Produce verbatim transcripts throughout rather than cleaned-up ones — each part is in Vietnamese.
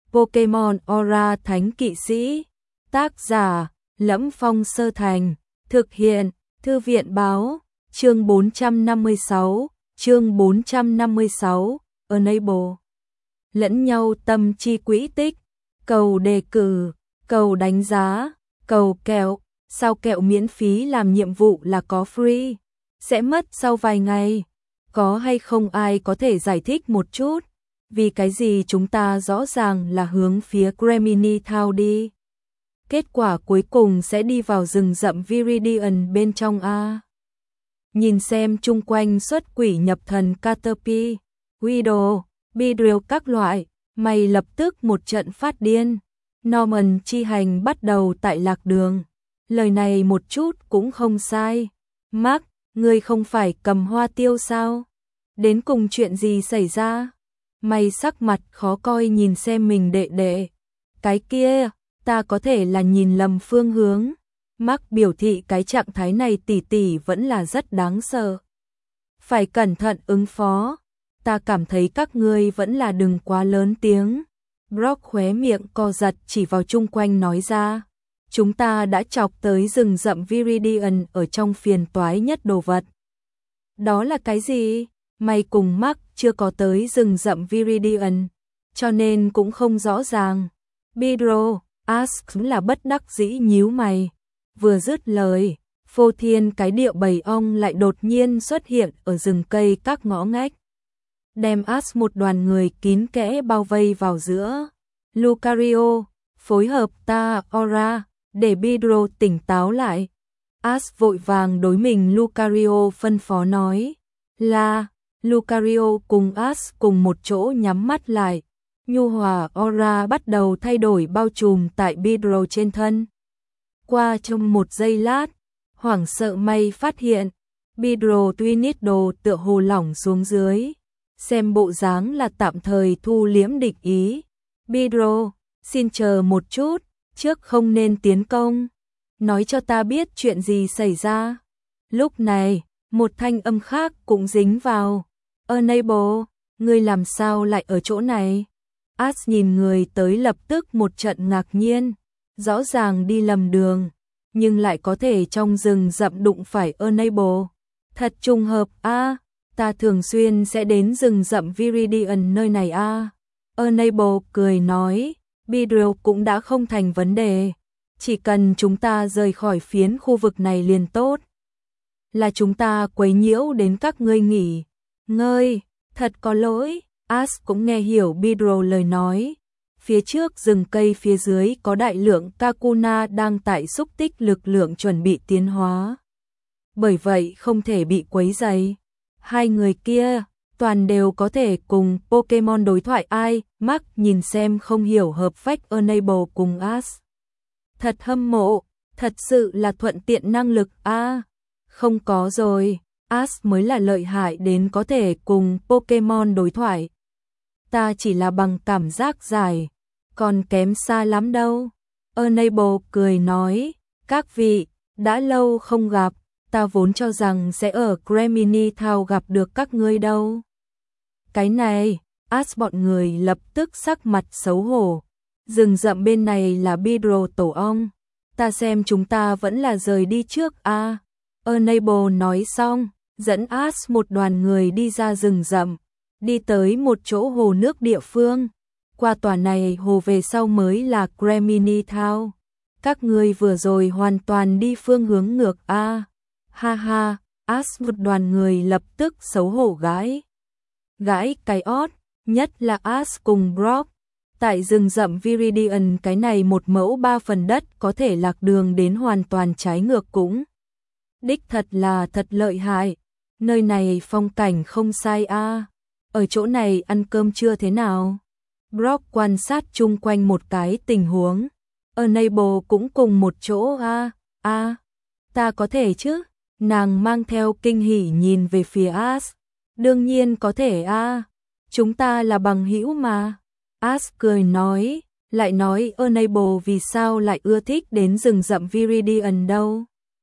Pokemon Aura Thánh Kỵ Sĩ. Tác giả: Lẫm Phong Sơ Thành. Thực hiện: Thư viện báo. Chương bốn trăm năm mươi sáu. Chương bốn trăm năm mươi sáu. Enable. Lẫn nhau tâm chi quỹ tích. Cầu đề cử, cầu đánh giá, cầu kẹo. Sao kẹo miễn phí làm nhiệm vụ là có free? Sẽ mất sau vài ngày. Có hay không ai có thể giải thích một chút? Vì cái gì chúng ta rõ ràng là hướng phía Gemini Town đi? Kết quả cuối cùng sẽ đi vào rừng rậm Viridian bên trong a. Nhìn xem chung quanh xuất quỷ nhập thần Caterpie, Widow, Beedrill các loại, mày lập tức một trận phát điên. Norman chi hành bắt đầu tại lạc đường. Lời này một chút cũng không sai. Mark, ngươi không phải cầm hoa tiêu sao? Đến cùng chuyện gì xảy ra? Mày sắc mặt khó coi nhìn xem mình đệ đệ. Cái kia, ta có thể là nhìn lầm phương hướng. Mark biểu thị cái trạng thái này tỷ tỷ vẫn là rất đáng sợ. Phải cẩn thận ứng phó. Ta cảm thấy các ngươi vẫn là đừng quá lớn tiếng. Brock khóe miệng co giật chỉ vào chung quanh nói ra. Chúng ta đã chọc tới rừng rậm Viridian ở trong phiền toái nhất đồ vật. Đó là cái gì? Mày cùng Mark chưa có tới rừng rậm Viridian, cho nên cũng không rõ ràng. Pedro, Ask là bất đắc dĩ nhíu mày. Vừa dứt lời, phô thiên cái điệu bầy ong lại đột nhiên xuất hiện ở rừng cây các ngõ ngách. Đem Ask một đoàn người kín kẽ bao vây vào giữa. Lucario, phối hợp ta Aura, để Pedro tỉnh táo lại. Ask vội vàng đối mình Lucario phân phó nói. Là, Lucario cùng Ask cùng một chỗ nhắm mắt lại. Nhu hòa Aura bắt đầu thay đổi bao trùm tại Pedro trên thân. Qua trong một giây lát, hoảng sợ may phát hiện, Pedro Twinido tựa hồ lỏng xuống dưới. Xem bộ dáng là tạm thời thu liễm địch ý. Pedro, xin chờ một chút, trước không nên tiến công. Nói cho ta biết chuyện gì xảy ra. Lúc này, một thanh âm khác cũng dính vào. Enable, ngươi làm sao lại ở chỗ này? Ash nhìn người tới lập tức một trận ngạc nhiên. Rõ ràng đi lầm đường, nhưng lại có thể trong rừng rậm đụng phải Enable. Thật trùng hợp a, à, ta thường xuyên sẽ đến rừng rậm Viridian nơi này a. À. Enable cười nói, Beedrill cũng đã không thành vấn đề. Chỉ cần chúng ta rời khỏi phiến khu vực này liền tốt. Là chúng ta quấy nhiễu đến các ngươi nghỉ ngơi, thật có lỗi. Ash cũng nghe hiểu Beedrill lời nói. Phía trước rừng cây phía dưới có đại lượng Kakuna đang tại xúc tích lực lượng chuẩn bị tiến hóa. Bởi vậy không thể bị quấy rầy. Hai người kia toàn đều có thể cùng Pokemon đối thoại ai. Mark nhìn xem không hiểu hợp phách Enable cùng Ash. Thật hâm mộ, thật sự là thuận tiện năng lực a. À, không có rồi, Ash mới là lợi hại đến có thể cùng Pokemon đối thoại. Ta chỉ là bằng cảm giác giải, còn kém xa lắm đâu. Enable cười nói, các vị, đã lâu không gặp, ta vốn cho rằng sẽ ở Gemini Town gặp được các ngươi đâu. Cái này, Ash bọn người lập tức sắc mặt xấu hổ. Rừng rậm bên này là Beedrill tổ ong, ta xem chúng ta vẫn là rời đi trước a. À. Enable nói xong, dẫn Ash một đoàn người đi ra rừng rậm, đi tới một chỗ hồ nước địa phương. Qua tòa này hồ về sau mới là Gemini Town. Các ngươi vừa rồi hoàn toàn đi phương hướng ngược a. À. Ha ha, Ash một đoàn người lập tức xấu hổ gãi. Gãi cái ót, nhất là Ash cùng Brock. Tại rừng rậm Viridian cái này một mẫu ba phần đất có thể lạc đường đến hoàn toàn trái ngược cũng. Đích thật là thật lợi hại. Nơi này phong cảnh không sai a. À. Ở chỗ này ăn cơm trưa thế nào? Brock quan sát chung quanh một cái tình huống. Enable cũng cùng một chỗ a. À. A. À, ta có thể chứ? Nàng mang theo kinh hỉ nhìn về phía Ash. Đương nhiên có thể a. À. Chúng ta là bằng hữu mà. Ash cười nói, lại nói Enable vì sao lại ưa thích đến rừng rậm Viridian đâu?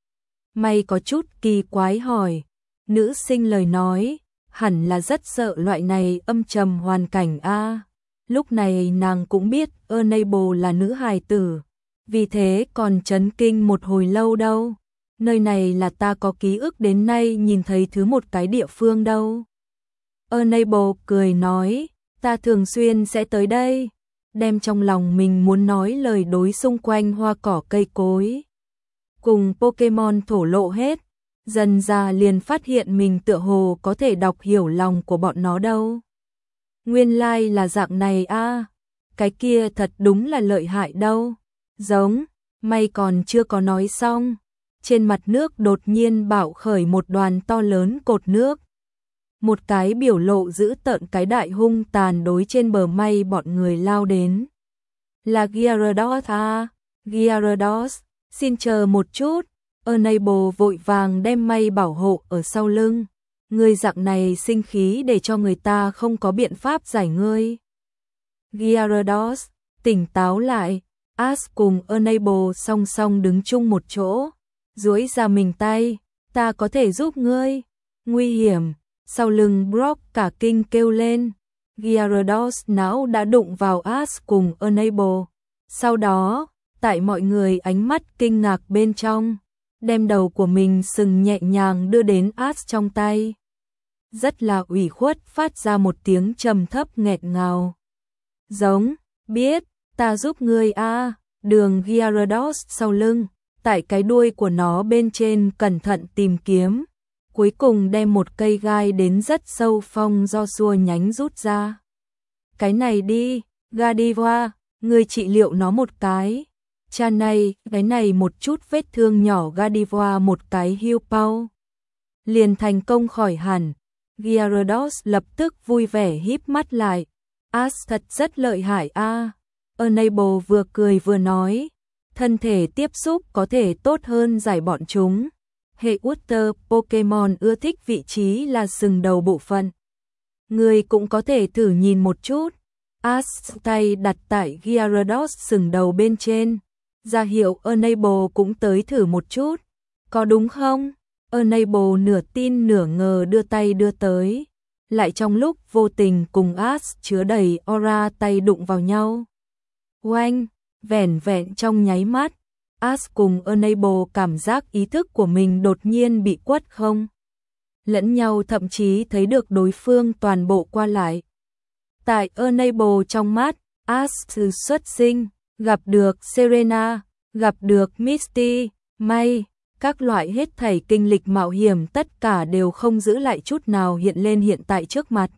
Mày có chút kỳ quái hỏi. Nữ sinh lời nói, hẳn là rất sợ loại này âm trầm hoàn cảnh a. Lúc này nàng cũng biết Enable là nữ hài tử, vì thế còn chấn kinh một hồi lâu đâu. Nơi này là ta có ký ức đến nay nhìn thấy thứ một cái địa phương đâu. Enable cười nói, ta thường xuyên sẽ tới đây, đem trong lòng mình muốn nói lời đối xung quanh hoa cỏ cây cối. Cùng Pokemon thổ lộ hết, dần ra liền phát hiện mình tựa hồ có thể đọc hiểu lòng của bọn nó đâu. Nguyên lai like là dạng này a, à, cái kia thật đúng là lợi hại đâu. Giống, may còn chưa có nói xong. Trên mặt nước đột nhiên bạo khởi một đoàn to lớn cột nước. Một cái biểu lộ dữ tợn cái đại hung tàn đối trên bờ mây bọn người lao đến. Là Gyarados à, Gyarados, xin chờ một chút. Enable vội vàng đem mây bảo hộ ở sau lưng. Ngươi dạng này sinh khí để cho người ta không có biện pháp giải ngươi. Gyarados, tỉnh táo lại. Ash cùng Enable song song đứng chung một chỗ. Duỗi ra mình tay, ta có thể giúp ngươi. Nguy hiểm, sau lưng Brock cả kinh kêu lên. Gyarados não đã đụng vào Ash cùng Enable. Sau đó, tại mọi người ánh mắt kinh ngạc bên trong, đem đầu của mình sừng nhẹ nhàng đưa đến Ash trong tay. Rất là ủy khuất phát ra một tiếng trầm thấp nghẹt ngào. Giống, biết, ta giúp ngươi a. Đường Gyarados sau lưng, tại cái đuôi của nó bên trên cẩn thận tìm kiếm, cuối cùng đem một cây gai đến rất sâu phong do xua nhánh rút ra. Cái này đi, Gardevoir, ngươi trị liệu nó một cái. Cha này, cái này một chút vết thương nhỏ Gardevoir một cái heal pau. Liền thành công khỏi hẳn. Gyarados lập tức vui vẻ híp mắt lại. Ash thật rất lợi hại a. À. Enable vừa cười vừa nói, thân thể tiếp xúc có thể tốt hơn giải bọn chúng. Hệ Water Pokemon ưa thích vị trí là sừng đầu bộ phận. Người cũng có thể thử nhìn một chút. Ash tay đặt tại Gyarados sừng đầu bên trên, ra hiệu Enable cũng tới thử một chút. Có đúng không? Enable nửa tin nửa ngờ đưa tay đưa tới, lại trong lúc vô tình cùng Ash chứa đầy aura tay đụng vào nhau. Oanh, vẻn vẹn trong nháy mắt, Ash cùng Enable cảm giác ý thức của mình đột nhiên bị quất không. Lẫn nhau thậm chí thấy được đối phương toàn bộ qua lại. Tại Enable trong mắt, Ash xuất sinh, gặp được Serena, gặp được Misty, May, các loại hết thảy kinh lịch mạo hiểm tất cả đều không giữ lại chút nào hiện lên hiện tại trước mặt.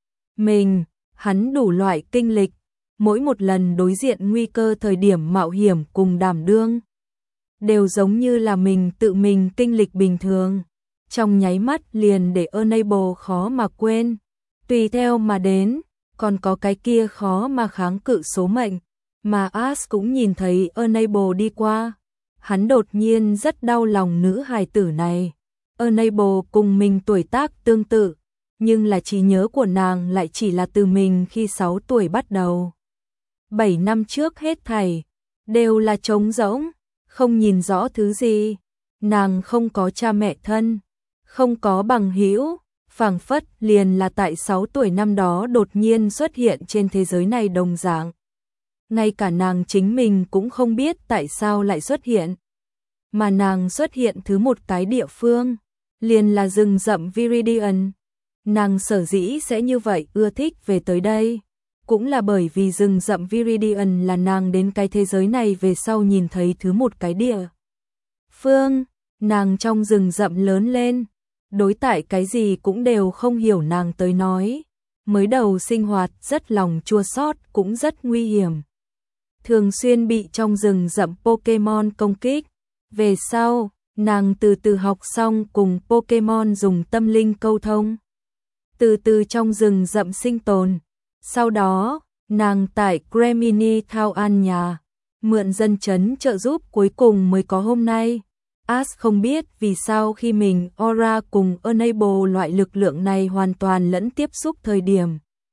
Mình, hắn đủ loại kinh lịch, mỗi một lần đối diện nguy cơ thời điểm mạo hiểm cùng đảm đương, đều giống như là mình tự mình kinh lịch bình thường, trong nháy mắt liền để Enable khó mà quên, tùy theo mà đến, còn có cái kia khó mà kháng cự số mệnh, mà Ash cũng nhìn thấy Enable đi qua, hắn đột nhiên rất đau lòng nữ hài tử này. Enable cùng mình tuổi tác tương tự, nhưng là trí nhớ của nàng lại chỉ là từ mình khi sáu tuổi bắt đầu. bảy năm trước hết thảy đều là trống rỗng, không nhìn rõ thứ gì. Nàng không có cha mẹ thân, không có bằng hữu, phảng phất liền là tại sáu tuổi năm đó đột nhiên xuất hiện trên thế giới này đồng dạng. Ngay cả nàng chính mình cũng không biết tại sao lại xuất hiện. Mà nàng xuất hiện thứ một cái địa phương, liền là rừng rậm Viridian. Nàng sở dĩ sẽ như vậy ưa thích về tới đây, cũng là bởi vì rừng rậm Viridian là nàng đến cái thế giới này về sau nhìn thấy thứ một cái địa phương. Nàng trong rừng rậm lớn lên, đối tại cái gì cũng đều không hiểu nàng tới nói. Mới đầu sinh hoạt rất lòng chua xót cũng rất nguy hiểm. Thường xuyên bị trong rừng rậm Pokemon công kích. Về sau, nàng từ từ học xong cùng Pokemon dùng tâm linh câu thông. Từ từ trong rừng rậm sinh tồn. Sau đó, nàng tại Gremini Thao An nhà, mượn dân chấn trợ giúp cuối cùng mới có hôm nay. Ash không biết vì sao khi mình Aura cùng Enable loại lực lượng này hoàn toàn lẫn tiếp xúc thời điểm,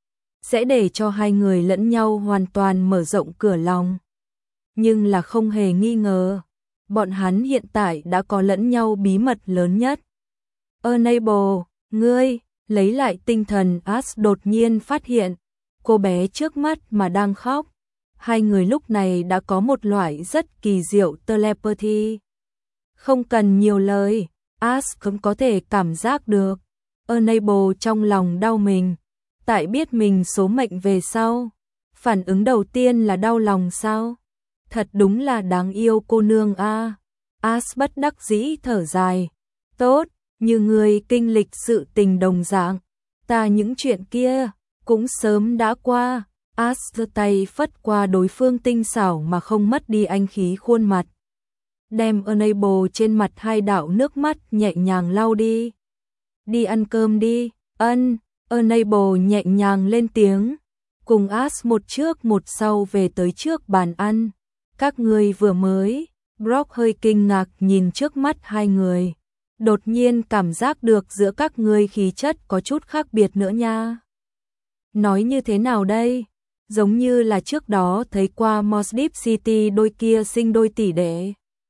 sẽ để cho hai người lẫn nhau hoàn toàn mở rộng cửa lòng. Nhưng là không hề nghi ngờ, bọn hắn hiện tại đã có lẫn nhau bí mật lớn nhất. Enable, ngươi, lấy lại tinh thần. Ash đột nhiên phát hiện, cô bé trước mắt mà đang khóc. Hai người lúc này đã có một loại rất kỳ diệu telepathy. Không cần nhiều lời, Ash cũng có thể cảm giác được. Unable trong lòng đau mình, tại biết mình số mệnh về sau. Phản ứng đầu tiên là đau lòng sao? Thật đúng là đáng yêu cô nương a. À. Ash bất đắc dĩ thở dài. Tốt, như người kinh lịch sự tình đồng dạng. Ta những chuyện kia cũng sớm đã qua. Ash giơ tay phất qua đối phương tinh xảo mà không mất đi anh khí khuôn mặt. Đem Unable trên mặt hai đạo nước mắt nhẹ nhàng lau đi. Đi ăn cơm đi. Ân, Unable nhẹ nhàng lên tiếng. Cùng Ash một trước một sau về tới trước bàn ăn. Các người vừa mới. Brock hơi kinh ngạc nhìn trước mắt hai người. Đột nhiên cảm giác được giữa các người khí chất có chút khác biệt nữa nha. Nói như thế nào đây? Giống như là trước đó thấy qua Moss Deep City đôi kia sinh đôi tỷ đệ.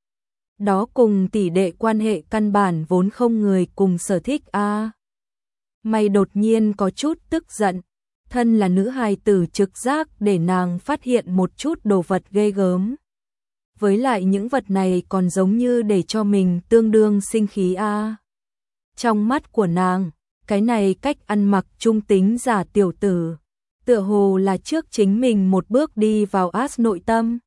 Đó cùng tỷ đệ quan hệ căn bản vốn không người cùng sở thích a. À. Mày đột nhiên có chút tức giận. Thân là nữ hài tử trực giác để nàng phát hiện một chút đồ vật ghê gớm. Với lại những vật này còn giống như để cho mình tương đương sinh khí a. À. Trong mắt của nàng, cái này cách ăn mặc trung tính giả tiểu tử, tựa hồ là trước chính mình một bước đi vào Ash nội tâm.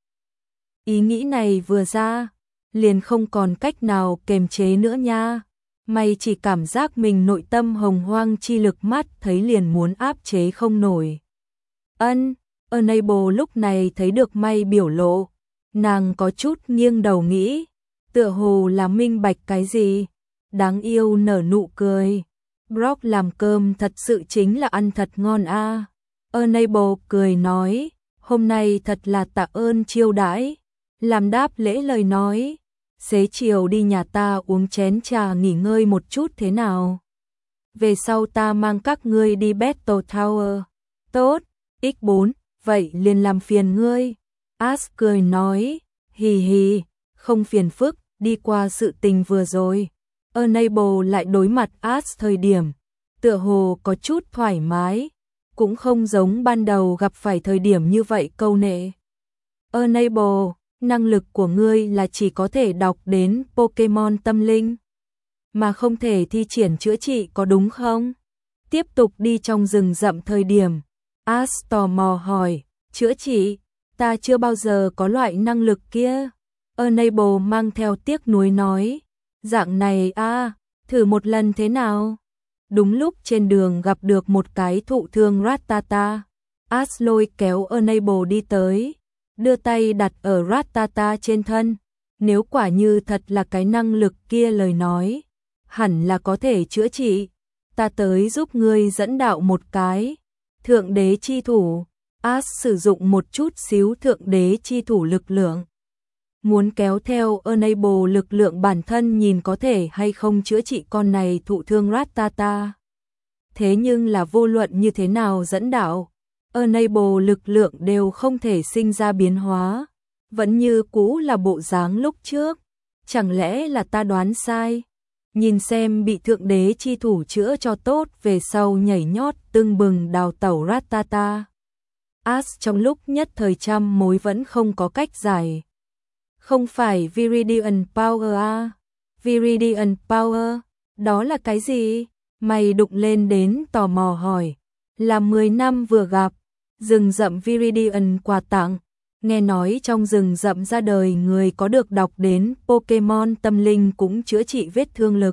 Ý nghĩ này vừa ra, liền không còn cách nào kềm chế nữa nha. Mày chỉ cảm giác mình nội tâm hồng hoang chi lực mắt thấy liền muốn áp chế không nổi. Ân, Unable lúc này thấy được May biểu lộ. Nàng có chút nghiêng đầu nghĩ, tựa hồ là minh bạch cái gì. Đáng yêu nở nụ cười. Brock làm cơm thật sự chính là ăn thật ngon a. À. Unable cười nói, hôm nay thật là tạ ơn chiêu đãi. Làm đáp lễ lời nói, xế chiều đi nhà ta uống chén trà nghỉ ngơi một chút thế nào? Về sau ta mang các ngươi đi Battle Tower. Tốt, ích bốn, vậy liền làm phiền ngươi. Ash cười nói, hì hì, không phiền phức, đi qua sự tình vừa rồi. Unable lại đối mặt Ash thời điểm, tựa hồ có chút thoải mái, cũng không giống ban đầu gặp phải thời điểm như vậy câu nệ. Unable, năng lực của ngươi là chỉ có thể đọc đến Pokemon tâm linh, mà không thể thi triển chữa trị có đúng không? Tiếp tục đi trong rừng rậm thời điểm, Ash tò mò hỏi, chữa trị, ta chưa bao giờ có loại năng lực kia. Unable mang theo tiếc nuối nói, dạng này a, à, thử một lần thế nào? Đúng lúc trên đường gặp được một cái thụ thương Rattata, Ash lôi kéo Unable đi tới, đưa tay đặt ở Rattata trên thân. Nếu quả như thật là cái năng lực kia lời nói, hẳn là có thể chữa trị. Ta tới giúp ngươi dẫn đạo một cái. Thượng đế chi thủ. Ash sử dụng một chút xíu thượng đế chi thủ lực lượng. Muốn kéo theo Unable lực lượng bản thân nhìn có thể hay không chữa trị con này thụ thương Rattata. Thế nhưng là vô luận như thế nào dẫn đạo, Unable lực lượng đều không thể sinh ra biến hóa. Vẫn như cũ là bộ dáng lúc trước. Chẳng lẽ là ta đoán sai? Nhìn xem bị thượng đế chi thủ chữa cho tốt về sau nhảy nhót tưng bừng đào tẩu Rattata. Ash trong lúc nhất thời trăm mối vẫn không có cách giải. Không phải Viridian Power à? Viridian Power, đó là cái gì? Mày đụng lên đến tò mò hỏi. Là mười năm vừa gặp, rừng rậm Viridian quà tặng. Nghe nói trong rừng rậm ra đời người có được đọc đến Pokemon tâm linh cũng chữa trị vết thương lực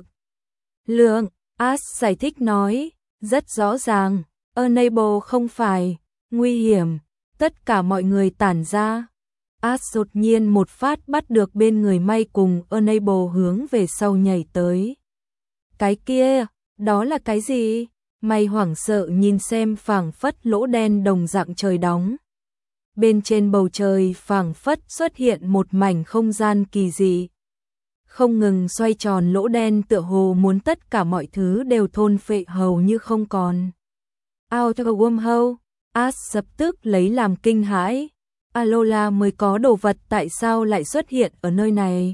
lượng. Ash giải thích nói, rất rõ ràng, Unable không phải nguy hiểm, tất cả mọi người tản ra. Ash đột nhiên một phát bắt được bên người May cùng Unable hướng về sau nhảy tới. Cái kia, đó là cái gì? May hoảng sợ nhìn xem phảng phất lỗ đen đồng dạng trời đóng. Bên trên bầu trời phảng phất xuất hiện một mảnh không gian kỳ dị. Không ngừng xoay tròn lỗ đen tựa hồ muốn tất cả mọi thứ đều thôn phệ hầu như không còn. Out of a wormhole, Ash lập tức lấy làm kinh hãi. Alola mới có đồ vật tại sao lại xuất hiện ở nơi này?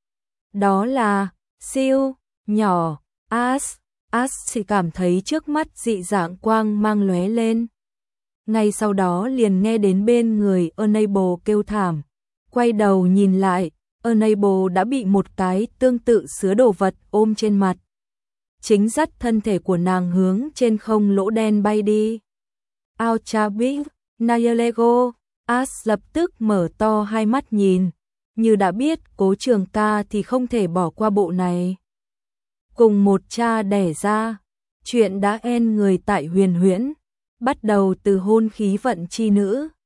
Đó là siêu nhỏ Ash. Ash chỉ cảm thấy trước mắt dị dạng quang mang lóe lên. ngay sau đó liền nghe đến bên người Unable kêu thảm. Quay đầu nhìn lại, Unable đã bị một cái tương tự sứa đồ vật ôm trên mặt. Chính dắt thân thể của nàng hướng trên không lỗ đen bay đi. Auchabik, Nayalego, As lập tức mở to hai mắt nhìn, như đã biết Cố Trường ca thì không thể bỏ qua bộ này. Cùng một cha đẻ ra, chuyện đã en người tại Huyền Huyễn, bắt đầu từ hôn khí vận chi nữ.